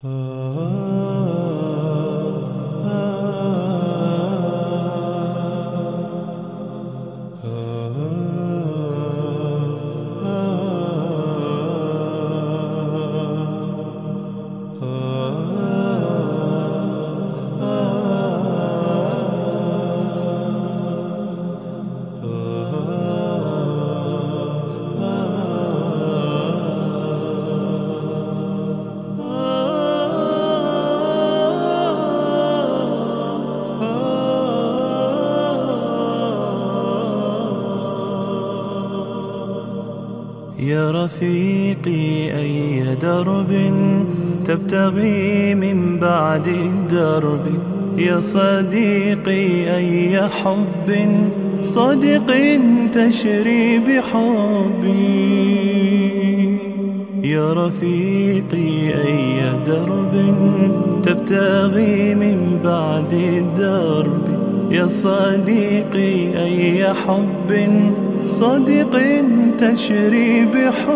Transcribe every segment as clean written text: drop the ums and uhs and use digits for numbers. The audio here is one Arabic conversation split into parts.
يا رفيقي أي درب تبتغي من بعد الدرب؟ يا صديقي أي حب صادق تشري بحبي؟ يا رفيقي أي درب تبتغي من بعد الدرب؟ يا صديقي أي حب صادق تشري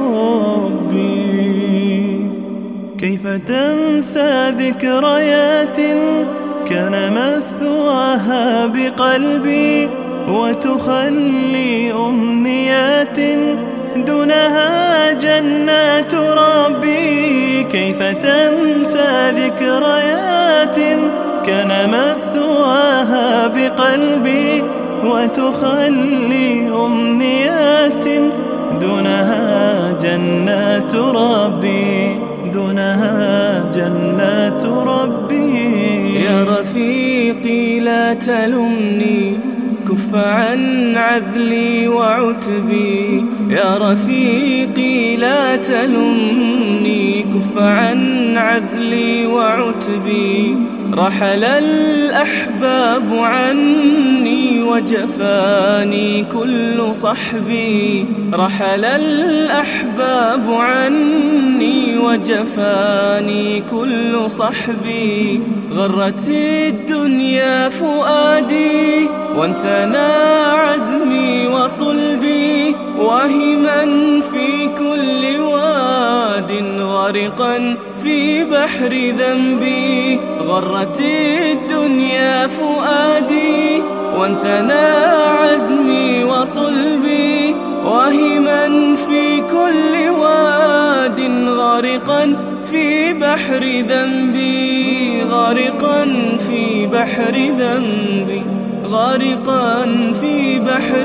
بحبي؟ كيف تنسى ذكريات كان مثواها بقلبي، وتخلي أمنيات دونها جنات ربي؟ كيف تنسى ذكريات كان مثواها بقلبي، وتخلي أمنيات دونها جنات ربي، دونها جنات ربي. يا رفيقي لا تلمني، كف عن عذلي وعتبي. يا رفيقي لا تلمني، كف عن عذلي وعتبي. رحل الأحباب عني وجفاني كل صحبي. رحل الأحباب عني وجفاني كل صحبي. غرت الدنيا فؤادي وانثنى عزمي وصلبي، واهما في كل واد غارقا في بحر ذنبي. غرت الدنيا فؤادي وانثنى عزمي وصلبي، واهما في كل واد غارقا في بحر ذنبي. غارقا في بحر ذنبي، غارقا في بحر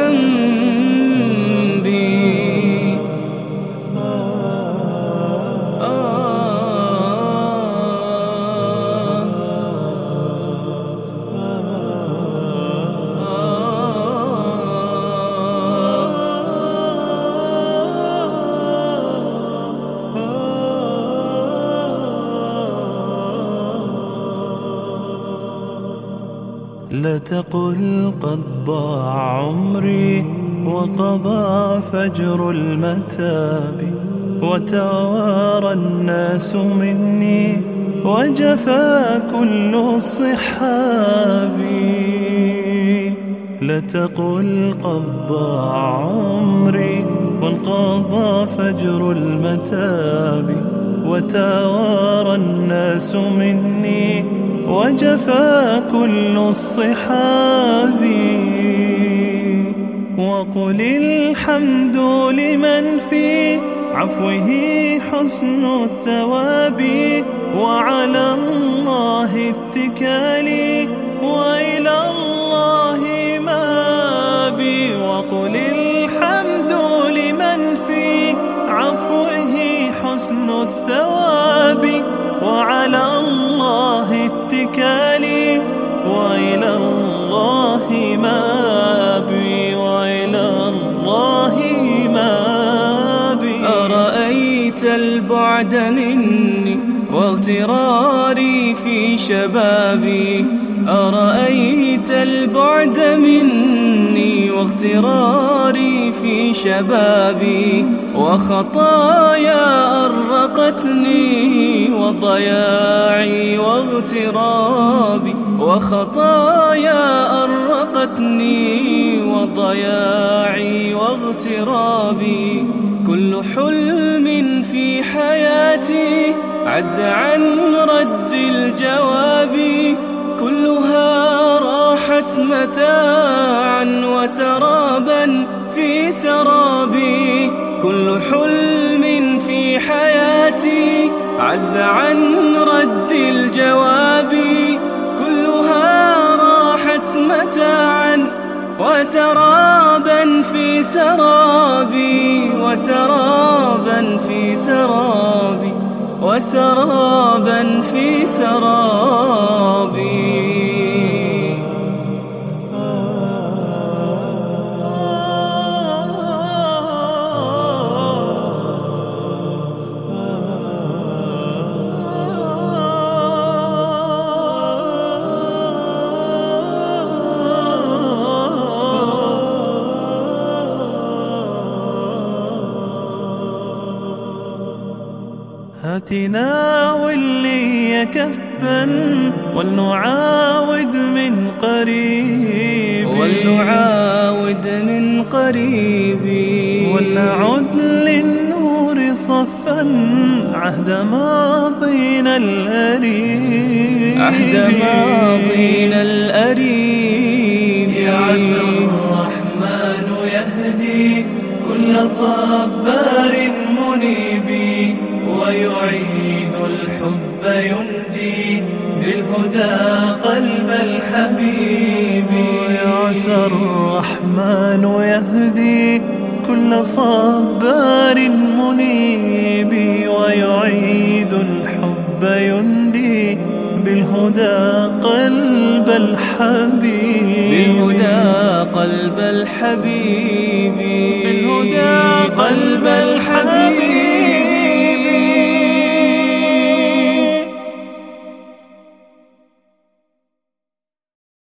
ذنبي. لا تقل قد ضاع عمري وقضى فجر المتاب، وتوارى الناس مني وجفا كل الصحاب. لا تقل قد ضاع عمري وانقضى فجر المتاب، وتوارى الناس مني وجفا كل الصحاب. وقل الحمد لمن في عفوه حسن الثواب، وعلى الله اتكالي وإلى الله مآبي. وقل الحمد لمن في عفوه حسن الثواب، وعلى الله اتكالي وإلى الله مآبي، وإلى الله مآبي. أرأيت البعد مني واغتراري في شبابي. أرأيت البعد مني واغتراري في شبابي، وخطايا أرقتني وضياعي واغترابي. وخطايا أرقتني وضياعي واغترابي. كل حلم في حياتي عز عن رد الجواب، كلها راحت متاعا وسرابا في سرابي. كل حلم في حياتي عز عن رد الجواب، كلها راحت متاعا وسرابا في سرابي، وسرابا في سرابي، وسرابا في سرابي. هات ناولني كفا ولنعاود من قريب، ولنعاود من قريب، ولنعد للنور صفا عهد ماضينا الأريب، عهد ماضينا الأريب. يا عسى الرحمن يهدي كل صبار منيب، ويعيد الحب يندي بالهدى قلب الحبيب. يا عسى الرحمن يهدي كل صبار منيب، ويعيد الحب يندي بالهدى قلب الحبيب، بالهدى قلب الحبيب، بالهدى قلب الحبيب.